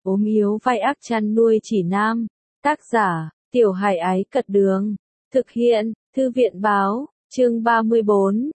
ốm yếu vai ác chăn nuôi chỉ nam. Tác giả, Tiểu Hải Ái Cật Đường. Thực hiện, Thư viện Báo, chương 34,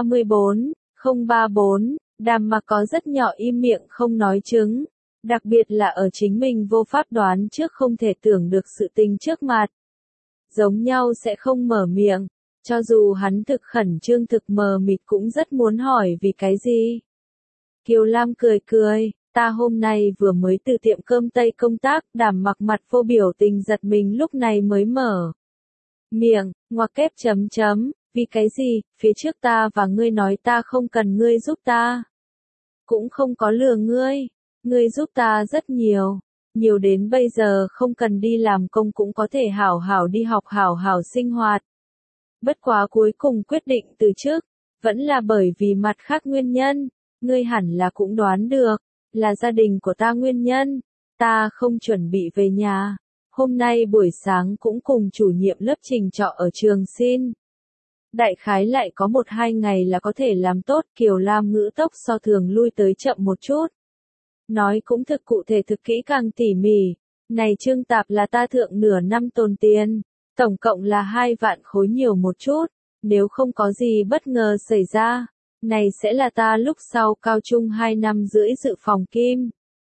034. Đàm Mặc có rất nhỏ im miệng không nói chứng. Đặc biệt là ở chính mình vô pháp đoán trước không thể tưởng được sự tình trước mặt. Giống nhau sẽ không mở miệng. Cho dù hắn thực khẩn trương thực mờ mịt cũng rất muốn hỏi vì cái gì. Kiều Lam cười cười, ta hôm nay vừa mới từ tiệm cơm Tây công tác. Đàm Mặc mặt vô biểu tình giật mình lúc này mới mở miệng, ngoặc kép chấm chấm, vì cái gì, phía trước ta và ngươi nói ta không cần ngươi giúp ta. Cũng không có lừa ngươi giúp ta rất nhiều, nhiều đến bây giờ không cần đi làm công cũng có thể hảo hảo đi học hảo hảo sinh hoạt. Bất quá cuối cùng quyết định từ trước, vẫn là bởi vì mặt khác nguyên nhân, ngươi hẳn là cũng đoán được, là gia đình của ta nguyên nhân, ta không chuẩn bị về nhà. Hôm nay buổi sáng cũng cùng chủ nhiệm lớp trình trọ ở trường xin. Đại khái lại có 1-2 ngày là có thể làm tốt. Kiều Lam ngữ tốc so thường lui tới chậm một chút. Nói cũng thực cụ thể thực kỹ càng tỉ mỉ. Này trương tạp là ta thượng nửa năm tồn tiền. Tổng cộng là 2 vạn khối nhiều một chút. Nếu không có gì bất ngờ xảy ra. Này sẽ là ta lúc sau cao trung 2 năm rưỡi dự phòng kim.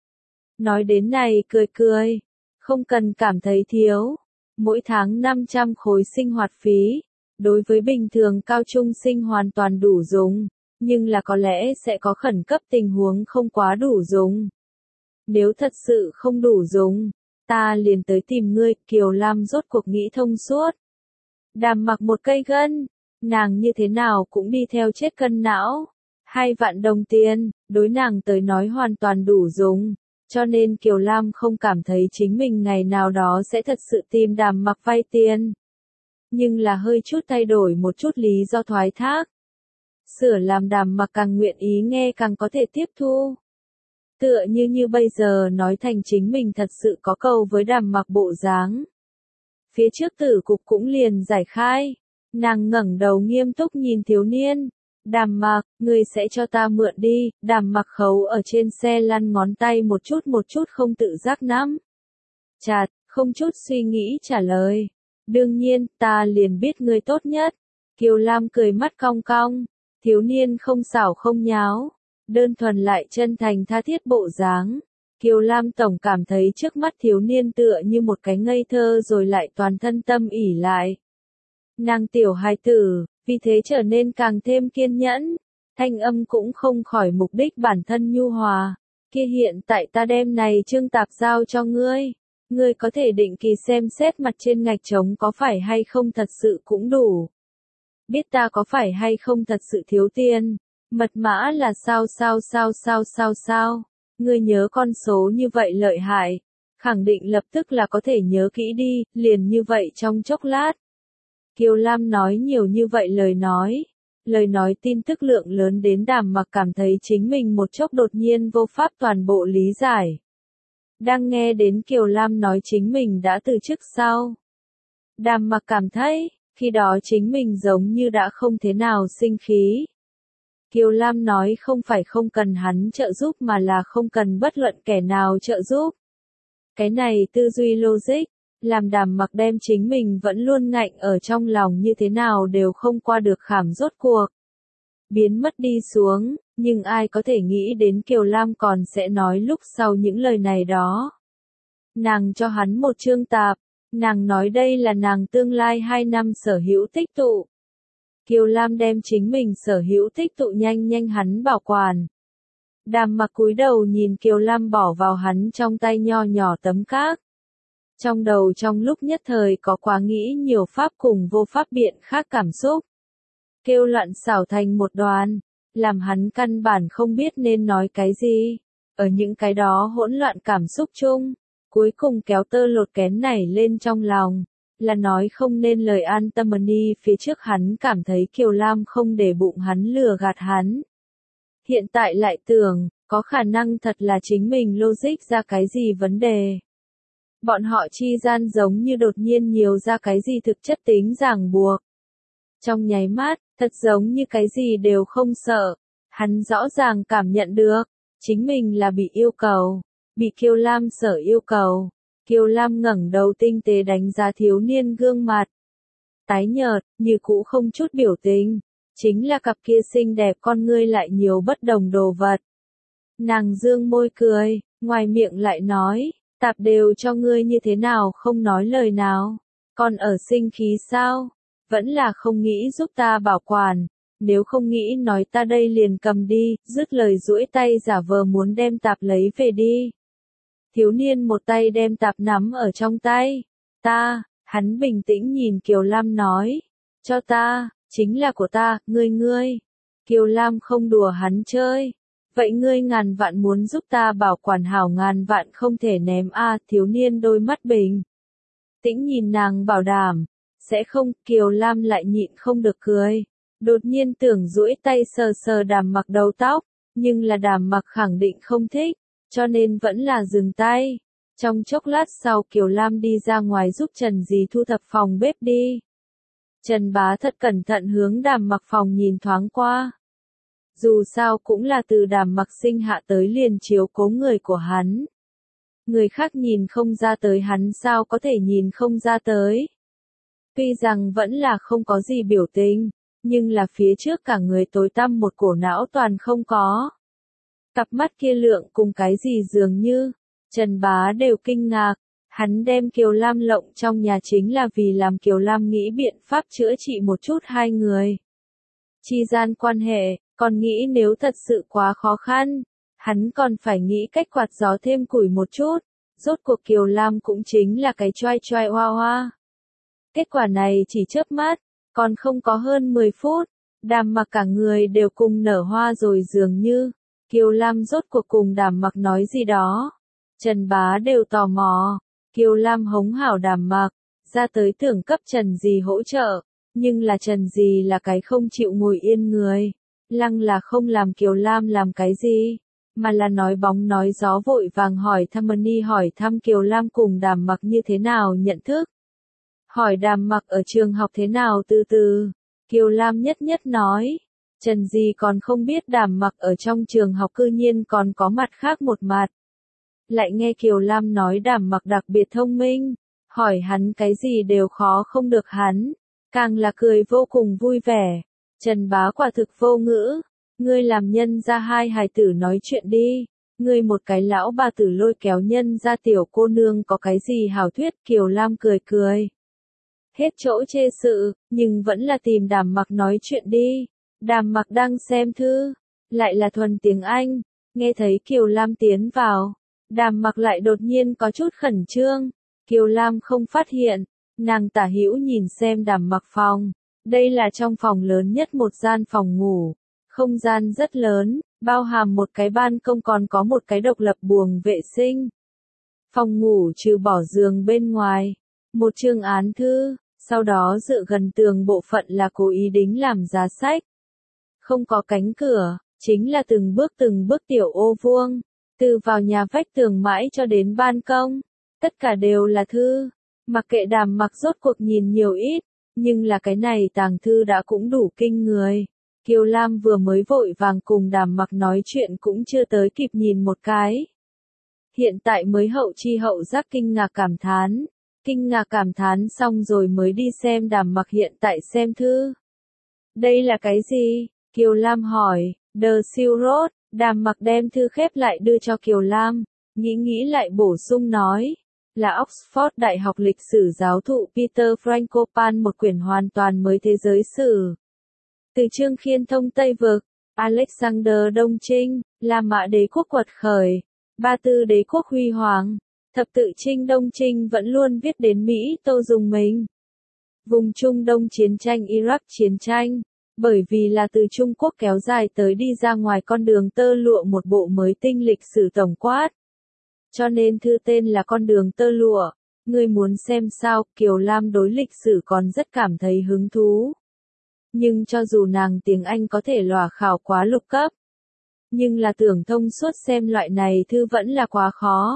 Nói đến này cười cười. Không cần cảm thấy thiếu. Mỗi tháng 500 khối sinh hoạt phí. Đối với bình thường cao trung sinh hoàn toàn đủ dùng. Nhưng là có lẽ sẽ có khẩn cấp tình huống không quá đủ dùng. Nếu thật sự không đủ dùng, ta liền tới tìm ngươi. Kiều Lam rốt cuộc nghĩ thông suốt. Đàm Mặc một cây gân. Nàng như thế nào cũng đi theo chết cân não. 2 vạn đồng tiền, đối nàng tới nói hoàn toàn đủ dùng. Cho nên Kiều Lam không cảm thấy chính mình ngày nào đó sẽ thật sự tìm Đàm Mặc vay tiền. Nhưng là hơi chút thay đổi một chút lý do thoái thác. Sửa làm Đàm Mặc càng nguyện ý nghe càng có thể tiếp thu. Tựa như bây giờ nói thành chính mình thật sự có cầu với Đàm Mặc bộ dáng. Phía trước tử cục cũng liền giải khai. Nàng ngẩng đầu nghiêm túc nhìn thiếu niên. Đàm Mặc, ngươi sẽ cho ta mượn đi. Đàm Mặc khấu ở trên xe lăn ngón tay một chút không tự giác nắm chặt, không chút suy nghĩ trả lời. Đương nhiên, ta liền biết ngươi tốt nhất. Kiều Lam cười mắt cong cong. Thiếu niên không xảo không nháo. Đơn thuần lại chân thành tha thiết bộ dáng. Kiều Lam tổng cảm thấy trước mắt thiếu niên tựa như một cái ngây thơ rồi lại toàn thân tâm ỉ lại. Nàng tiểu hài tử, vì thế trở nên càng thêm kiên nhẫn. Thanh âm cũng không khỏi mục đích bản thân nhu hòa. Kia hiện tại ta đem này trương tạp giao cho ngươi. Ngươi có thể định kỳ xem xét mặt trên ngạch trống có phải hay không thật sự cũng đủ. Biết ta có phải hay không thật sự thiếu tiền. Mật mã là sao. Ngươi nhớ con số như vậy lợi hại. Khẳng định lập tức là có thể nhớ kỹ đi, liền như vậy trong chốc lát. Kiều Lam nói nhiều như vậy lời nói tin tức lượng lớn đến Đàm Mặc cảm thấy chính mình một chốc đột nhiên vô pháp toàn bộ lý giải. Đang nghe đến Kiều Lam nói chính mình đã từ chức sau. Đàm Mặc cảm thấy, khi đó chính mình giống như đã không thế nào sinh khí. Kiều Lam nói không phải không cần hắn trợ giúp mà là không cần bất luận kẻ nào trợ giúp. Cái này tư duy logic, làm Đàm Mặc đem chính mình vẫn luôn ngạnh ở trong lòng như thế nào đều không qua được khảm rốt cuộc. Biến mất đi xuống, nhưng ai có thể nghĩ đến Kiều Lam còn sẽ nói lúc sau những lời này đó. Nàng cho hắn một trương tạp, nàng nói đây là nàng tương lai 2 năm sở hữu tích tụ. Kiều Lam đem chính mình sở hữu tích tụ nhanh hắn bảo quản. Đàm Mặc cúi đầu nhìn Kiều Lam bỏ vào hắn trong tay nho nhỏ tấm cát. Trong đầu trong lúc nhất thời có quá nghĩ nhiều pháp cùng vô pháp biện khác cảm xúc. Kêu loạn xảo thành một đoàn, làm hắn căn bản không biết nên nói cái gì. Ở những cái đó hỗn loạn cảm xúc chung, cuối cùng kéo tơ lột kén nảy lên trong lòng, là nói không nên lời an tâm đi. Phía trước hắn cảm thấy Kiều Lam không để bụng hắn lừa gạt hắn. Hiện tại lại tưởng, có khả năng thật là chính mình logic ra cái gì vấn đề. Bọn họ chi gian giống như đột nhiên nhiều ra cái gì thực chất tính ràng buộc. Trong nháy mắt, thật giống như cái gì đều không sợ. Hắn rõ ràng cảm nhận được, chính mình là bị yêu cầu. bị Kiều Lam sở yêu cầu. Kiều Lam ngẩng đầu tinh tế đánh giá thiếu niên gương mặt. Tái nhợt, như cũ không chút biểu tình. Chính là cặp kia xinh đẹp con ngươi lại nhiều bất đồng đồ vật. Nàng dương môi cười, ngoài miệng lại nói, tạp đều cho ngươi như thế nào không nói lời nào. Còn ở sinh khí sao? Vẫn là không nghĩ giúp ta bảo quản. Nếu không nghĩ nói ta đây liền cầm đi, dứt lời duỗi tay giả vờ muốn đem tạp lấy về đi. Thiếu niên một tay đem tạp nắm ở trong tay. Ta, hắn bình tĩnh nhìn Kiều Lam nói. Cho ta, chính là của ta, ngươi. Kiều Lam không đùa hắn chơi. Vậy ngươi ngàn vạn muốn giúp ta bảo quản hảo, ngàn vạn không thể ném a. Thiếu niên đôi mắt bình tĩnh nhìn nàng bảo đảm. Sẽ không, Kiều Lam lại nhịn không được cười. Đột nhiên tưởng duỗi tay sờ sờ Đàm Mặc đầu tóc, nhưng là Đàm Mặc khẳng định không thích, cho nên vẫn là dừng tay. Trong chốc lát sau Kiều Lam đi ra ngoài giúp Trần Dì thu thập phòng bếp đi. Trần Bá thật cẩn thận hướng Đàm Mặc phòng nhìn thoáng qua. Dù sao cũng là từ Đàm Mặc sinh hạ tới liền chiếu cố người của hắn. Người khác nhìn không ra tới, hắn sao có thể nhìn không ra tới. Tuy rằng vẫn là không có gì biểu tình, nhưng là phía trước cả người tối tăm một cổ não toàn không có. Cặp mắt kia lượng cùng cái gì dường như, Trần Bá đều kinh ngạc, hắn đem Kiều Lam lộng trong nhà chính là vì làm Kiều Lam nghĩ biện pháp chữa trị một chút hai người. Chi gian quan hệ, còn nghĩ nếu thật sự quá khó khăn, hắn còn phải nghĩ cách quạt gió thêm củi một chút, rốt cuộc Kiều Lam cũng chính là cái choai choai hoa hoa. Kết quả này chỉ chớp mắt, còn không có hơn 10 phút, Đàm Mặc cả người đều cùng nở hoa rồi dường như. Kiều Lam rốt cuộc cùng Đàm Mặc nói gì đó. Trần Bá đều tò mò. Kiều Lam hống hảo Đàm Mặc, ra tới tưởng cấp Trần Dì hỗ trợ. Nhưng là Trần Dì là cái không chịu ngồi yên người. Lăng là không làm Kiều Lam làm cái gì, mà là nói bóng nói gió vội vàng hỏi thăm hỏi thăm Kiều Lam cùng Đàm Mặc như thế nào nhận thức. Hỏi Đàm Mặc ở trường học thế nào từ từ. Kiều Lam nhất nhất nói. Trần Dì còn không biết Đàm Mặc ở trong trường học cư nhiên còn có mặt khác một mặt. Lại nghe Kiều Lam nói Đàm Mặc đặc biệt thông minh. Hỏi hắn cái gì đều khó không được hắn. Càng là cười vô cùng vui vẻ. Trần Bá quả thực vô ngữ. Ngươi làm nhân ra hai hài tử nói chuyện đi. Ngươi một cái lão bà tử lôi kéo nhân ra tiểu cô nương có cái gì hảo thuyết. Kiều Lam cười cười. Hết chỗ chê sự, nhưng vẫn là tìm Đàm Mặc nói chuyện đi. Đàm Mặc đang xem thư, lại là thuần tiếng Anh, nghe thấy Kiều Lam tiến vào. Đàm Mặc lại đột nhiên có chút khẩn trương, Kiều Lam không phát hiện, nàng tả hữu nhìn xem Đàm Mặc phòng. Đây là trong phòng lớn nhất một gian phòng ngủ, không gian rất lớn, bao hàm một cái ban công còn có một cái độc lập buồng vệ sinh. Phòng ngủ trừ bỏ giường bên ngoài, một chương án thư. Sau đó dựa gần tường bộ phận là cố ý đính làm giá sách. Không có cánh cửa, chính là từng bước tiểu ô vuông, từ vào nhà vách tường mãi cho đến ban công, tất cả đều là thư. Mặc kệ Đàm Mặc rốt cuộc nhìn nhiều ít, nhưng là cái này tàng thư đã cũng đủ kinh người. Kiều Lam vừa mới vội vàng cùng Đàm Mặc nói chuyện cũng chưa tới kịp nhìn một cái. Hiện tại mới hậu chi hậu giác kinh ngạc cảm thán. Kinh ngạc cảm thán xong rồi mới đi xem Đàm Mặc hiện tại xem thư. Đây là cái gì? Kiều Lam hỏi. The Seal Road. Đàm Mặc đem thư khép lại đưa cho Kiều Lam. Nghĩ lại bổ sung nói. Là Oxford Đại học lịch sử giáo thụ Peter Frankopan, một quyển hoàn toàn mới thế giới sử. Từ Trương Khiên thông Tây Vực, Alexander Đông Trinh, La Mã đế quốc quật khởi, Ba Tư đế quốc huy hoàng. Thập tự Trinh Đông Trinh vẫn luôn viết đến Mỹ Tô dùng mình. Vùng Trung Đông chiến tranh Iraq chiến tranh, bởi vì là từ Trung Quốc kéo dài tới đi ra ngoài con đường tơ lụa một bộ mới tinh lịch sử tổng quát. Cho nên thư tên là Con đường tơ lụa. Ngươi muốn xem sao? Kiều Lam đối lịch sử còn rất cảm thấy hứng thú. Nhưng cho dù nàng tiếng Anh có thể lòa khảo quá lục cấp, nhưng là tưởng thông suốt xem loại này thư vẫn là quá khó.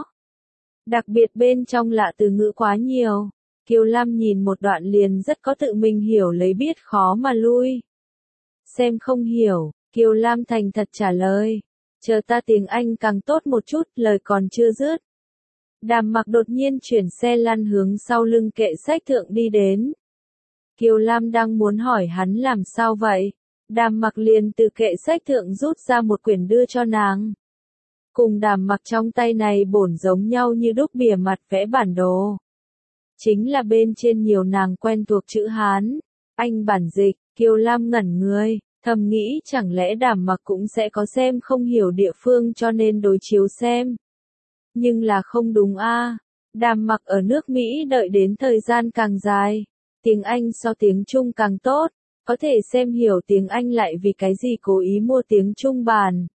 Đặc biệt bên trong lạ từ ngữ quá nhiều. Kiều Lam nhìn một đoạn liền rất có tự mình hiểu lấy biết khó mà lui. Xem không hiểu, Kiều Lam thành thật trả lời. Chờ ta tiếng Anh càng tốt một chút, lời còn chưa dứt. Đàm Mặc đột nhiên chuyển xe lăn hướng sau lưng kệ sách thượng đi đến. Kiều Lam đang muốn hỏi hắn làm sao vậy. Đàm Mặc liền từ kệ sách thượng rút ra một quyển đưa cho nàng. Cùng Đàm Mặc trong tay này bổn giống nhau như đúc, bìa mặt vẽ bản đồ. Chính là bên trên nhiều nàng quen thuộc chữ Hán. Anh bản dịch, Kiều Lam ngẩn người, thầm nghĩ chẳng lẽ Đàm Mặc cũng sẽ có xem không hiểu địa phương cho nên đối chiếu xem. Nhưng là không đúng a. Đàm Mặc ở nước Mỹ đợi đến thời gian càng dài, tiếng Anh so tiếng Trung càng tốt, có thể xem hiểu tiếng Anh lại vì cái gì cố ý mua tiếng Trung bản.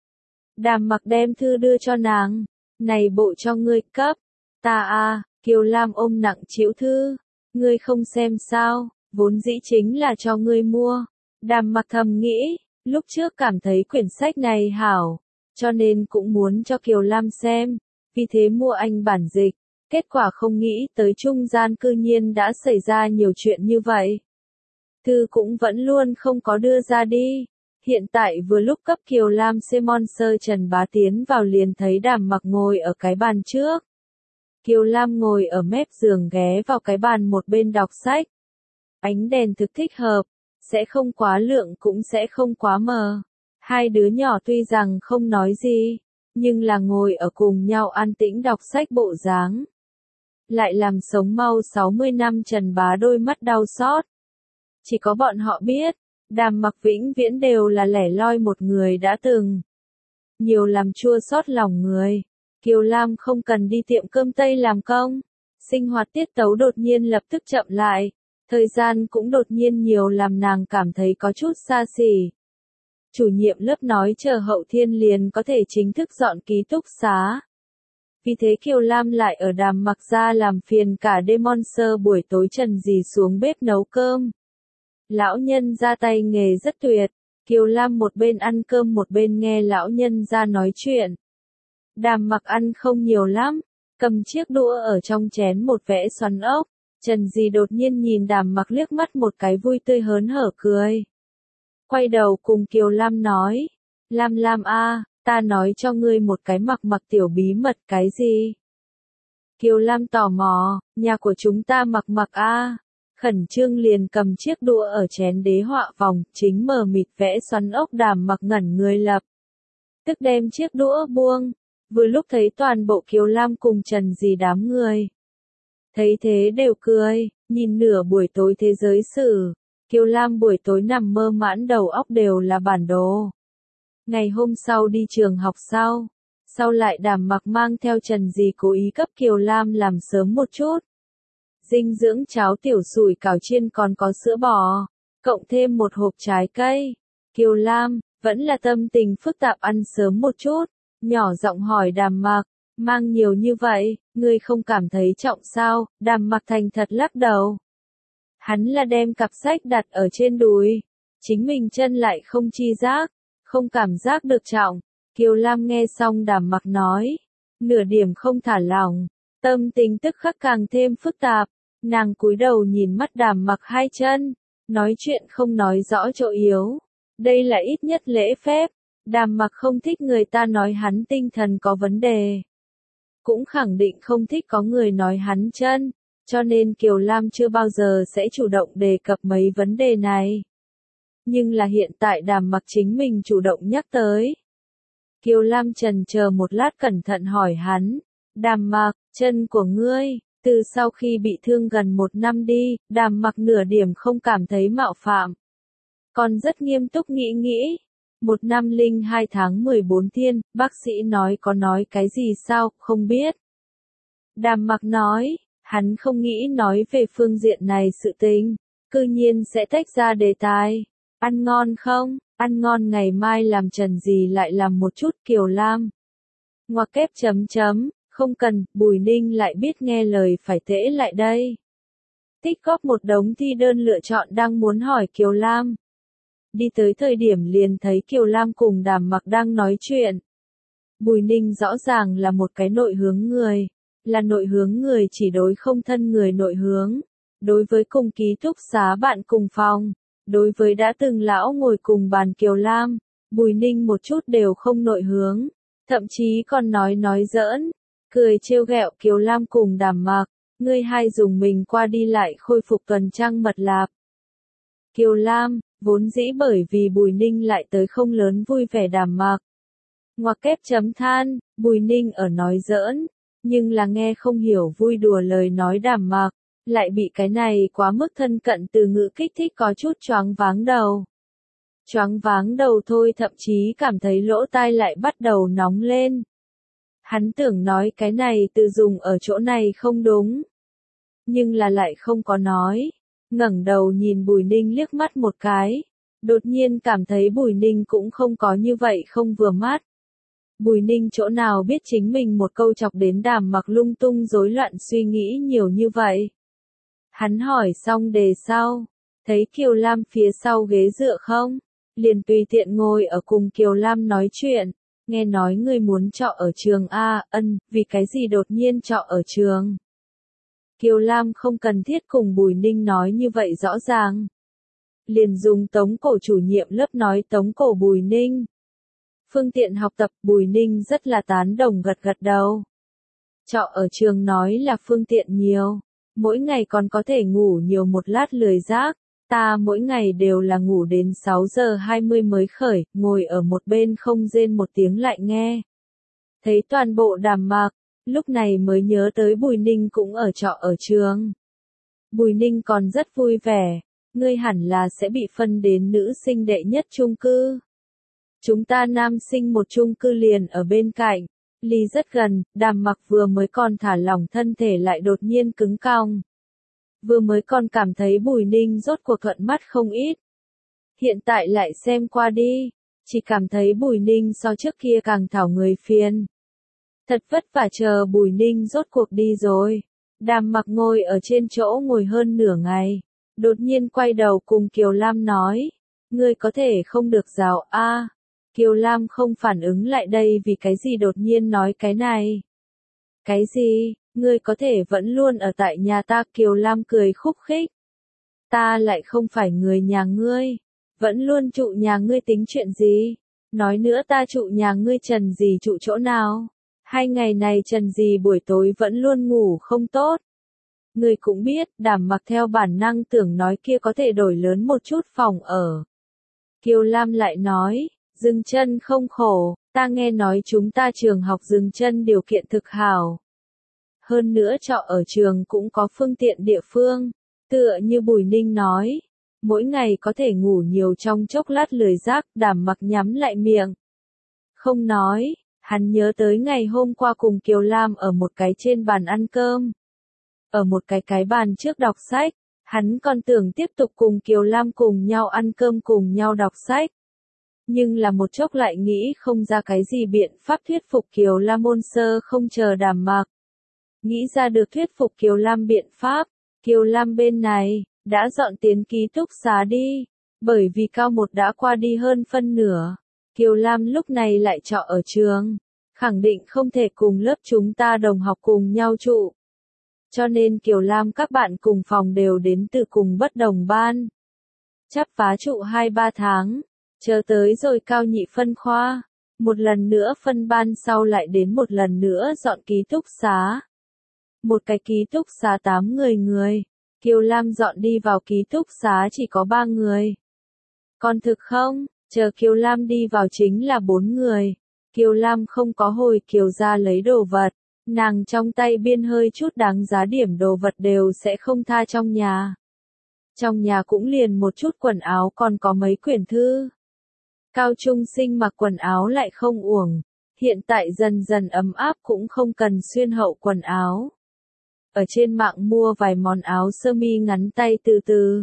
Đàm Mặc đem thư đưa cho nàng, này bộ cho ngươi cấp, ta a. Kiều Lam ôm nặng chịu thư, ngươi không xem sao, vốn dĩ chính là cho ngươi mua. Đàm Mặc thầm nghĩ, lúc trước cảm thấy quyển sách này hảo, cho nên cũng muốn cho Kiều Lam xem, vì thế mua anh bản dịch, kết quả không nghĩ tới trung gian cư nhiên đã xảy ra nhiều chuyện như vậy. Thư cũng vẫn luôn không có đưa ra đi, hiện tại vừa lúc cấp Kiều Lam xem sơ Trần Bá tiến vào liền thấy Đàm Mặc ngồi ở cái bàn trước. Kiều Lam ngồi ở mép giường ghé vào cái bàn một bên đọc sách. Ánh đèn thực thích hợp, sẽ không quá lượng cũng sẽ không quá mờ. Hai đứa nhỏ tuy rằng không nói gì, nhưng là ngồi ở cùng nhau an tĩnh đọc sách bộ dáng. Lại làm sống mau 60 năm Trần Bá đôi mắt đau xót. Chỉ có bọn họ biết, Đàm Mặc vĩnh viễn đều là lẻ loi một người đã từng. Nhiều làm chua xót lòng người. Kiều Lam không cần đi tiệm cơm Tây làm công. Sinh hoạt tiết tấu đột nhiên lập tức chậm lại. Thời gian cũng đột nhiên nhiều làm nàng cảm thấy có chút xa xỉ. Chủ nhiệm lớp nói chờ Hậu Thiên liền có thể chính thức dọn ký túc xá. Vì thế Kiều Lam lại ở Đàm Mặc ra làm phiền cả đêm sơ buổi tối Trần Dì xuống bếp nấu cơm. Lão nhân ra tay nghề rất tuyệt. Kiều Lam một bên ăn cơm một bên nghe lão nhân ra nói chuyện. Đàm Mặc ăn không nhiều lắm, cầm chiếc đũa ở trong chén một vẽ xoắn ốc. Trần Dì đột nhiên nhìn Đàm Mặc liếc mắt một cái vui tươi hớn hở cười. Quay đầu cùng Kiều Lam nói, Lam a, ta nói cho ngươi một cái Mặc tiểu bí mật. Cái gì? Kiều Lam tò mò, nhà của chúng ta Mặc a. Khẩn trương liền cầm chiếc đũa ở chén đế họa vòng, chính mờ mịt vẽ xoắn ốc. Đàm Mặc ngẩn người lập tức đem chiếc đũa buông, vừa lúc thấy toàn bộ Kiều Lam cùng Trần Dì đám người. Thấy thế đều cười, nhìn nửa buổi tối thế giới sử, Kiều Lam buổi tối nằm mơ mãn đầu óc đều là bản đồ. Ngày hôm sau đi trường học sau lại Đàm Mặc mang theo Trần Dì cố ý cấp Kiều Lam làm sớm một chút. Dinh dưỡng cháo tiểu sủi cảo chiên còn có sữa bò, cộng thêm một hộp trái cây. Kiều Lam, vẫn là tâm tình phức tạp ăn sớm một chút, nhỏ giọng hỏi Đàm Mặc, mang nhiều như vậy, ngươi không cảm thấy trọng sao? Đàm Mặc thành thật lắc đầu. Hắn là đem cặp sách đặt ở trên đùi, chính mình chân lại không chi giác, không cảm giác được trọng. Kiều Lam nghe xong Đàm Mặc nói, nửa điểm không thả lỏng, tâm tình tức khắc càng thêm phức tạp. Nàng cúi đầu nhìn mắt Đàm Mặc hai chân, nói chuyện không nói rõ chỗ yếu. Đây là ít nhất lễ phép. Đàm Mặc không thích người ta nói hắn tinh thần có vấn đề. Cũng khẳng định không thích có người nói hắn chân, cho nên Kiều Lam chưa bao giờ sẽ chủ động đề cập mấy vấn đề này. Nhưng là hiện tại Đàm Mặc chính mình chủ động nhắc tới. Kiều Lam chần chờ một lát cẩn thận hỏi hắn, Đàm Mặc, chân của ngươi, từ sau khi bị thương gần 1 năm đi, Đàm Mặc nửa điểm không cảm thấy mạo phạm. Còn rất nghiêm túc nghĩ. 1 năm 02 tháng 14 thiên, bác sĩ nói có nói cái gì sao, không biết. Đàm Mặc nói, hắn không nghĩ nói về phương diện này sự tình, cư nhiên sẽ tách ra đề tài. Ăn ngon không? Ăn ngon, ngày mai làm Trần Dì lại làm một chút. Kiều Lam. Ngoặc kép chấm, không cần, Bùi Ninh lại biết nghe lời phải tễ lại đây. Tích góp một đống thi đơn lựa chọn đang muốn hỏi Kiều Lam. Đi tới thời điểm liền thấy Kiều Lam cùng Đàm Mặc đang nói chuyện. Bùi Ninh rõ ràng là một cái nội hướng người, là nội hướng người chỉ đối không thân người nội hướng, đối với cùng ký túc xá bạn cùng phòng, đối với đã từng lão ngồi cùng bàn Kiều Lam, Bùi Ninh một chút đều không nội hướng, thậm chí còn nói giỡn, cười trêu ghẹo Kiều Lam cùng Đàm Mạc, ngươi hai dùng mình qua đi lại khôi phục tuần trăng mật lạp. Kiều Lam, vốn dĩ bởi vì Bùi Ninh lại tới không lớn vui vẻ Đàm Mạc. Ngoặc kép chấm than, Bùi Ninh ở nói giỡn, nhưng là nghe không hiểu vui đùa lời nói Đàm Mạc, lại bị cái này quá mức thân cận từ ngữ kích thích có chút choáng váng đầu. Choáng váng đầu thôi, thậm chí cảm thấy lỗ tai lại bắt đầu nóng lên. Hắn tưởng nói cái này từ dùng ở chỗ này không đúng, nhưng là lại không có nói. Ngẩng đầu nhìn Bùi Ninh liếc mắt một cái, đột nhiên cảm thấy Bùi Ninh cũng không có như vậy không vừa mắt. Bùi Ninh chỗ nào biết chính mình một câu chọc đến Đàm Mặc lung tung rối loạn suy nghĩ nhiều như vậy. Hắn hỏi xong đề sau, thấy Kiều Lam phía sau ghế dựa không, liền tùy tiện ngồi ở cùng Kiều Lam nói chuyện, nghe nói ngươi muốn trọ ở trường A, vì cái gì đột nhiên trọ ở trường. Kiều Lam không cần thiết cùng Bùi Ninh nói như vậy rõ ràng. Liền dùng tống cổ chủ nhiệm lớp nói tống cổ Bùi Ninh. Phương tiện học tập, Bùi Ninh rất là tán đồng gật gật đầu. Trọ ở trường nói là phương tiện nhiều, mỗi ngày còn có thể ngủ nhiều một lát lười giác, ta mỗi ngày đều là ngủ đến 6 giờ 20 mới khởi, ngồi ở một bên không rên một tiếng lại nghe. Thấy toàn bộ Đàm Mạc, lúc này mới nhớ tới Bùi Ninh cũng ở trọ ở trường. Bùi Ninh còn rất vui vẻ, ngươi hẳn là sẽ bị phân đến nữ sinh đệ nhất chung cư. Chúng ta nam sinh một chung cư liền ở bên cạnh, ly rất gần. Đàm Mặc vừa mới còn thả lỏng thân thể lại đột nhiên cứng cong. Vừa mới còn cảm thấy Bùi Ninh rốt cuộc thuận mắt không ít. Hiện tại lại xem qua đi, chỉ cảm thấy Bùi Ninh so trước kia càng thảo người phiền. Thật vất vả chờ Bùi Ninh rốt cuộc đi rồi. Đàm Mặc ngồi ở trên chỗ ngồi hơn nửa ngày, đột nhiên quay đầu cùng Kiều Lam nói, ngươi có thể không được rào a. Kiều Lam không phản ứng lại đây vì cái gì đột nhiên nói cái này. Cái gì, ngươi có thể vẫn luôn ở tại nhà ta? Kiều Lam cười khúc khích. Ta lại không phải người nhà ngươi, vẫn luôn trụ nhà ngươi tính chuyện gì? Nói nữa ta trụ nhà ngươi Trần gì trụ chỗ nào? 2 ngày này Trần gì buổi tối vẫn luôn ngủ không tốt. Ngươi cũng biết, Đàm Mặc theo bản năng tưởng nói kia có thể đổi lớn một chút phòng ở. Kiều Lam lại nói, dừng chân không khổ, ta nghe nói chúng ta trường học dừng chân điều kiện thực hảo. Hơn nữa trọ ở trường cũng có phương tiện địa phương, tựa như Bùi Ninh nói, mỗi ngày có thể ngủ nhiều trong chốc lát lười giác. Đàm Mặc nhắm lại miệng. Không nói, hắn nhớ tới ngày hôm qua cùng Kiều Lam ở một cái trên bàn ăn cơm. Ở một cái bàn trước đọc sách, hắn còn tưởng tiếp tục cùng Kiều Lam cùng nhau ăn cơm cùng nhau đọc sách. Nhưng là một chốc lại nghĩ không ra cái gì biện pháp thuyết phục Kiều Lam ôn sơ không chờ Đàm Mặc. Nghĩ ra được thuyết phục Kiều Lam biện pháp, Kiều Lam bên này, đã dọn tiến ký túc xá đi, bởi vì cao một đã qua đi hơn phân nửa. Kiều Lam lúc này lại trọ ở trường, khẳng định không thể cùng lớp chúng ta đồng học cùng nhau trụ. Cho nên Kiều Lam các bạn cùng phòng đều đến từ cùng bất đồng ban. Chắp vá trụ 2-3 tháng, chờ tới rồi cao nhị phân khoa, một lần nữa phân ban sau lại đến một lần nữa dọn ký túc xá. Một cái ký túc xá 8 người, Kiều Lam dọn đi vào ký túc xá chỉ có 3 người. Còn thực không, chờ Kiều Lam đi vào chính là 4 người. Kiều Lam không có hồi Kiều ra lấy đồ vật, nàng trong tay biên hơi chút đáng giá điểm đồ vật đều sẽ không tha trong nhà. Trong nhà cũng liền một chút quần áo còn có mấy quyển thư. Cao trung sinh mặc quần áo lại không uổng, hiện tại dần dần ấm áp cũng không cần xuyên hậu quần áo. Ở trên mạng mua vài món áo sơ mi ngắn tay từ từ.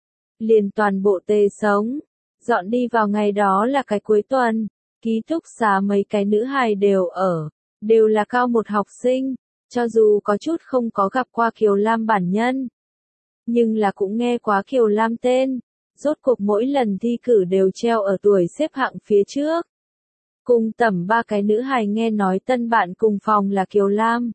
Liền toàn bộ tê sống, dọn đi vào ngày đó là cái cuối tuần, ký túc xá mấy cái nữ hài đều ở, đều là cao một học sinh, cho dù có chút không có gặp qua Kiều Lam bản nhân. Nhưng là cũng nghe quá Kiều Lam tên, rốt cuộc mỗi lần thi cử đều treo ở tuổi xếp hạng phía trước. Cùng tầm 3 cái nữ hài nghe nói tân bạn cùng phòng là Kiều Lam.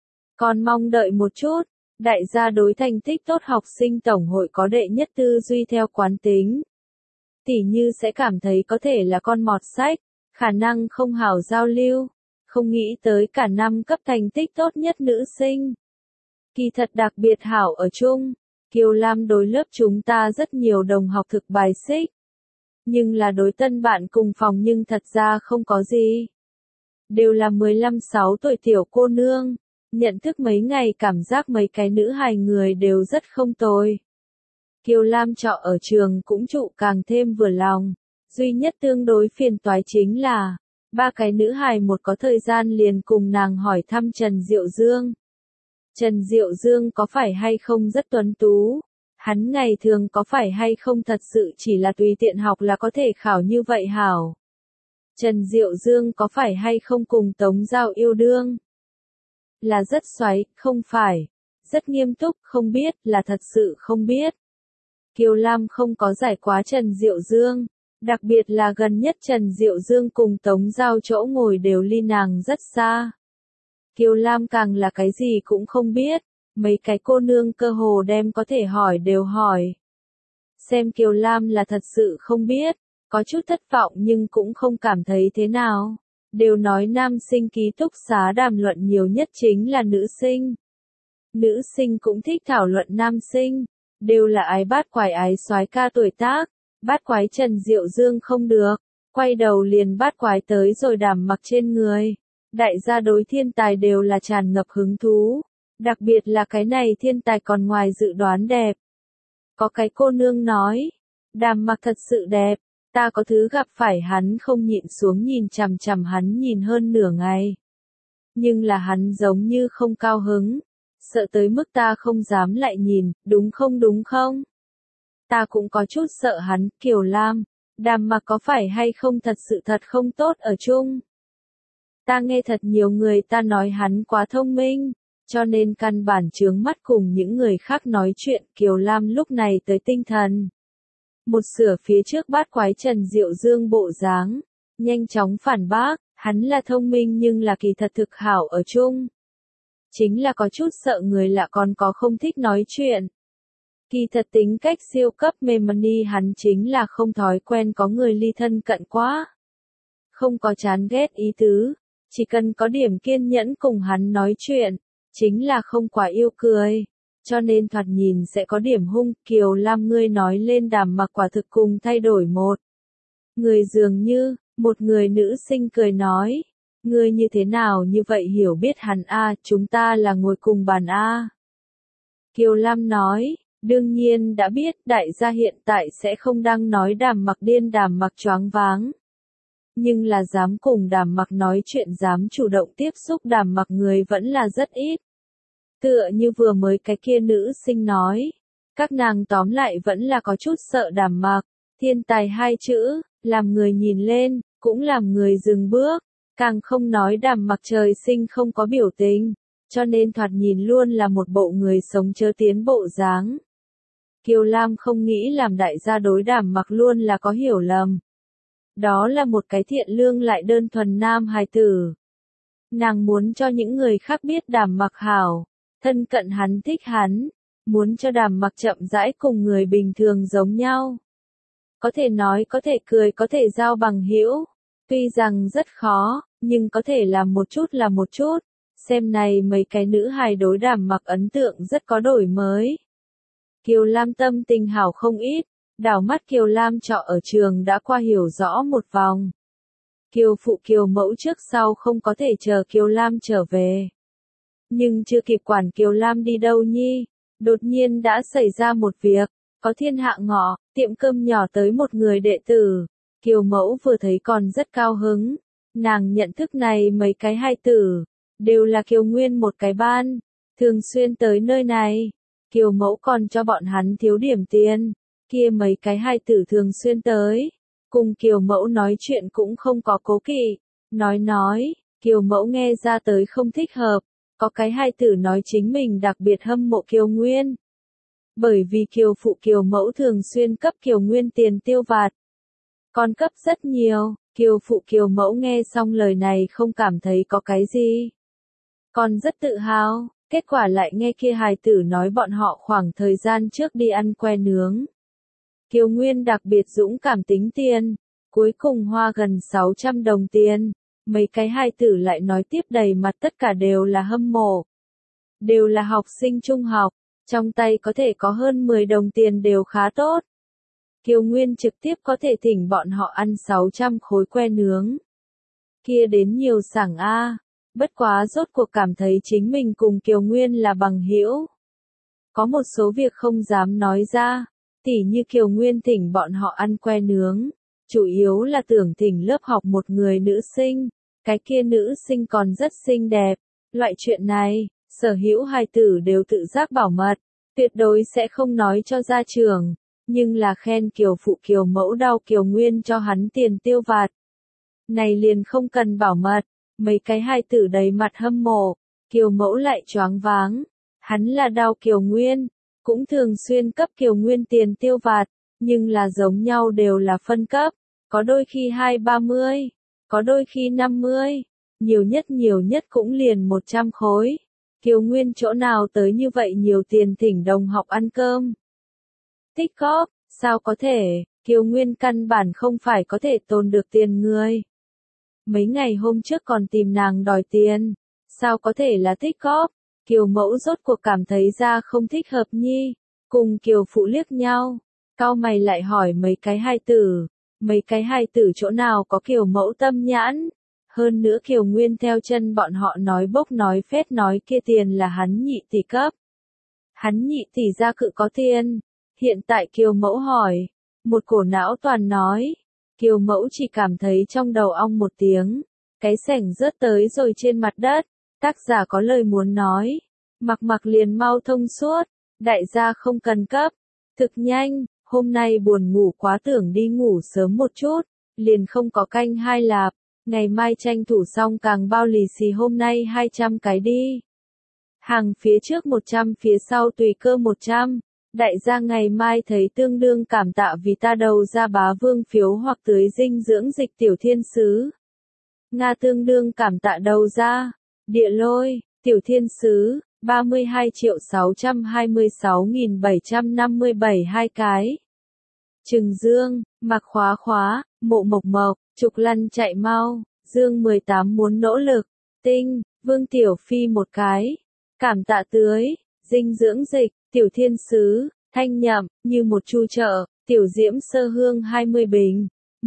Còn mong đợi một chút, đại gia đối thành tích tốt học sinh tổng hội có đệ nhất tư duy theo quán tính. Tỉ như sẽ cảm thấy có thể là con mọt sách, khả năng không hảo giao lưu, không nghĩ tới cả năm cấp thành tích tốt nhất nữ sinh. Kỳ thật đặc biệt hảo ở chung, Kiều Lam đối lớp chúng ta rất nhiều đồng học thực bài xích. Nhưng là đối tân bạn cùng phòng nhưng thật ra không có gì. Đều là 15-16 tuổi tiểu cô nương, nhận thức mấy ngày cảm giác mấy cái nữ hài người đều rất không tồi. Kiều Lam trọ ở trường cũng trụ càng thêm vừa lòng, duy nhất tương đối phiền toái chính là, ba cái nữ hài một có thời gian liền cùng nàng hỏi thăm Trần Diệu Dương. Trần Diệu Dương có phải hay không rất tuấn tú? Hắn ngày thường có phải hay không thật sự chỉ là tùy tiện học là có thể khảo như vậy hảo? Trần Diệu Dương có phải hay không cùng Tống Giao yêu đương? Là rất xoáy, không phải. Rất nghiêm túc, không biết, là thật sự không biết. Kiều Lam không có giải quá Trần Diệu Dương. Đặc biệt là gần nhất Trần Diệu Dương cùng Tống Giao chỗ ngồi đều ly nàng rất xa. Kiều Lam càng là cái gì cũng không biết. Mấy cái cô nương cơ hồ đem có thể hỏi đều hỏi. Xem Kiều Lam là thật sự không biết, có chút thất vọng nhưng cũng không cảm thấy thế nào. Đều nói nam sinh ký túc xá đàm luận nhiều nhất chính là nữ sinh. Nữ sinh cũng thích thảo luận nam sinh, đều là ái bát quái ái soái ca tuổi tác, bát quái Trần Diệu Dương không được, quay đầu liền bát quái tới rồi Đàm Mặc trên người. Đại gia đối thiên tài đều là tràn ngập hứng thú. Đặc biệt là cái này thiên tài còn ngoài dự đoán đẹp. Có cái cô nương nói, Đàm Mặc thật sự đẹp, ta có thứ gặp phải hắn không nhịn xuống nhìn chằm chằm hắn nhìn hơn nửa ngày. Nhưng là hắn giống như không cao hứng, sợ tới mức ta không dám lại nhìn, đúng không? Ta cũng có chút sợ hắn, Kiều Lam, Đàm Mặc có phải hay không thật sự thật không tốt ở chung. Ta nghe thật nhiều người ta nói hắn quá thông minh. Cho nên căn bản chướng mắt cùng những người khác nói chuyện, Kiều Lam lúc này tới tinh thần. Một sửa phía trước bát quái Trần Diệu Dương bộ dáng, nhanh chóng phản bác, hắn là thông minh nhưng là kỳ thật thực hảo ở chung. Chính là có chút sợ người lạ còn có không thích nói chuyện. Kỳ thật tính cách siêu cấp mềm ni hắn chính là không thói quen có người ly thân cận quá. Không có chán ghét ý tứ, chỉ cần có điểm kiên nhẫn cùng hắn nói chuyện. Chính là không quá yêu cười, cho nên thoạt nhìn sẽ có điểm hung. Kiều Lam ngươi nói lên Đàm Mặc quả thực cùng thay đổi một người dường như, một người nữ sinh cười nói, ngươi như thế nào như vậy hiểu biết hắn a, chúng ta là ngồi cùng bàn a. Kiều Lam nói, đương nhiên đã biết, đại gia hiện tại sẽ không đang nói Đàm Mặc điên Đàm Mặc choáng váng. Nhưng là dám cùng Đàm Mặc nói chuyện dám chủ động tiếp xúc Đàm Mặc người vẫn là rất ít. Tựa như vừa mới cái kia nữ sinh nói. Các nàng tóm lại vẫn là có chút sợ Đàm Mặc. Thiên tài hai chữ, làm người nhìn lên, cũng làm người dừng bước. Càng không nói Đàm Mặc trời sinh không có biểu tình. Cho nên thoạt nhìn luôn là một bộ người sống chớ tiến bộ dáng. Kiều Lam không nghĩ làm đại gia đối Đàm Mặc luôn là có hiểu lầm. Đó là một cái thiện lương lại đơn thuần nam hài tử. Nàng muốn cho những người khác biết Đàm Mặc hảo, thân cận hắn thích hắn, muốn cho Đàm Mặc chậm rãi cùng người bình thường giống nhau. Có thể nói có thể cười có thể giao bằng hữu, tuy rằng rất khó, nhưng có thể làm một chút là một chút. Xem này mấy cái nữ hài đối Đàm Mặc ấn tượng rất có đổi mới. Kiều Lam tâm tình hảo không ít. Đảo mắt Kiều Lam trọ ở trường đã qua hiểu rõ một vòng. Kiều phụ Kiều mẫu trước sau không có thể chờ Kiều Lam trở về. Nhưng chưa kịp quản Kiều Lam đi đâu nhi, đột nhiên đã xảy ra một việc, có thiên hạ ngọ, tiệm cơm nhỏ tới một người đệ tử. Kiều mẫu vừa thấy còn rất cao hứng, nàng nhận thức này mấy cái hai tử, đều là Kiều Nguyên một cái ban, thường xuyên tới nơi này. Kiều mẫu còn cho bọn hắn thiếu điểm tiền. Kia mấy cái hai tử thường xuyên tới, cùng Kiều mẫu nói chuyện cũng không có cố kỵ, nói, Kiều mẫu nghe ra tới không thích hợp, có cái hai tử nói chính mình đặc biệt hâm mộ Kiều Nguyên. Bởi vì Kiều phụ Kiều mẫu thường xuyên cấp Kiều Nguyên tiền tiêu vặt, còn cấp rất nhiều, Kiều phụ Kiều mẫu nghe xong lời này không cảm thấy có cái gì, còn rất tự hào, kết quả lại nghe kia hài tử nói bọn họ khoảng thời gian trước đi ăn que nướng. Kiều Nguyên đặc biệt dũng cảm tính tiền, cuối cùng hoa gần 600 đồng tiền. Mấy cái hài tử lại nói tiếp đầy mặt tất cả đều là hâm mộ. Đều là học sinh trung học, trong tay có thể có hơn 10 đồng tiền đều khá tốt. Kiều Nguyên trực tiếp có thể thỉnh bọn họ ăn 600 khối que nướng. Kia đến nhiều sảng a. Bất quá rốt cuộc cảm thấy chính mình cùng Kiều Nguyên là bằng hữu. Có một số việc không dám nói ra, tỉ như Kiều Nguyên thỉnh bọn họ ăn que nướng, chủ yếu là tưởng thỉnh lớp học một người nữ sinh, cái kia nữ sinh còn rất xinh đẹp. Loại chuyện này, sở hữu hài tử đều tự giác bảo mật, tuyệt đối sẽ không nói cho gia trưởng, nhưng là khen Kiều phụ Kiều mẫu đau Kiều Nguyên cho hắn tiền tiêu vặt. Này liền không cần bảo mật, mấy cái hài tử đầy mặt hâm mộ, Kiều mẫu lại choáng váng, hắn là đau Kiều Nguyên, cũng thường xuyên cấp Kiều Nguyên tiền tiêu vặt, nhưng là giống nhau đều là phân cấp, có đôi khi 20-30, có đôi khi 50, nhiều nhất cũng liền 100 khối. Kiều Nguyên chỗ nào tới như vậy nhiều tiền thỉnh đồng học ăn cơm. Tích góp, sao có thể, Kiều Nguyên căn bản không phải có thể tồn được tiền người. Mấy ngày hôm trước còn tìm nàng đòi tiền, sao có thể là tích góp, Kiều mẫu rốt cuộc cảm thấy ra không thích hợp nhi, cùng Kiều phụ liếc nhau, cau mày lại hỏi mấy cái hài tử chỗ nào có Kiều mẫu tâm nhãn. Hơn nữa Kiều Nguyên theo chân bọn họ nói bốc nói phét nói kia tiền là hắn nhị tỷ cấp. Hắn nhị tỷ ra cự có tiền. Hiện tại Kiều mẫu hỏi. Một cổ não toàn nói. Kiều mẫu chỉ cảm thấy trong đầu ong một tiếng. Cái sẻng rớt tới rồi trên mặt đất. Tác giả có lời muốn nói. Mặc liền mau thông suốt. Đại gia không cần cấp. Thực nhanh, hôm nay buồn ngủ quá tưởng đi ngủ sớm một chút. Liền không có canh hai lạp. Ngày mai tranh thủ xong càng bao lì xì hôm nay 200 cái đi. Hàng phía trước 100 phía sau tùy cơ 100. Đại gia ngày mai thấy tương đương cảm tạ vì ta đầu ra bá vương phiếu hoặc tưới dinh dưỡng dịch tiểu thiên sứ. Nga tương đương cảm tạ đầu ra. Địa lôi, tiểu thiên sứ, 32.626.757 2 cái. Trừng Dương, Mặc Khóa, Mộ Mộc, Trục Lăn chạy mau, Dương 18 muốn nỗ lực, Tinh, Vương Tiểu Phi 1 cái, cảm tạ tưới, dinh dưỡng dịch, Tiểu Thiên Sứ, Thanh Nhậm, như một chu chợ, Tiểu Diễm Sơ Hương 20 bình,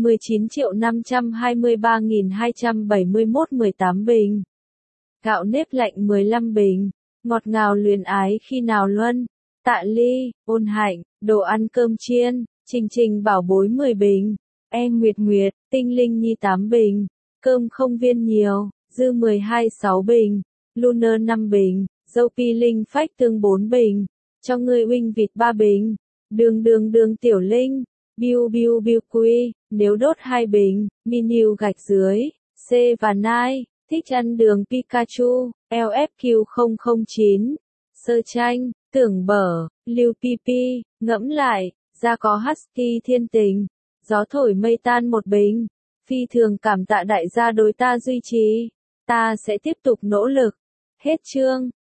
19.523.271 18 bình, gạo nếp lạnh 15 bình, ngọt ngào luyến ái khi nào luân, Tạ Ly, Ôn Hạnh, đồ ăn cơm chiên, Trình bảo bối 10 bình. Nguyệt, Tinh Linh Nhi 8 bình, cơm không viên nhiều, dư 12-6 bình, Lunar 5 bình, dâu pi linh phách tương 4 bình, cho người huynh vịt 3 bình, đường tiểu linh, biu quy, nếu đốt 2 bình, miniu gạch dưới, C và Nai, thích ăn đường Pikachu, LFQ009, sơ tranh, tưởng bở, lưu pp, ngẫm lại, ra có husky thiên tình. Gió thổi mây tan 1 bình, phi thường cảm tạ đại gia đối ta duy trì, ta sẽ tiếp tục nỗ lực. Hết chương.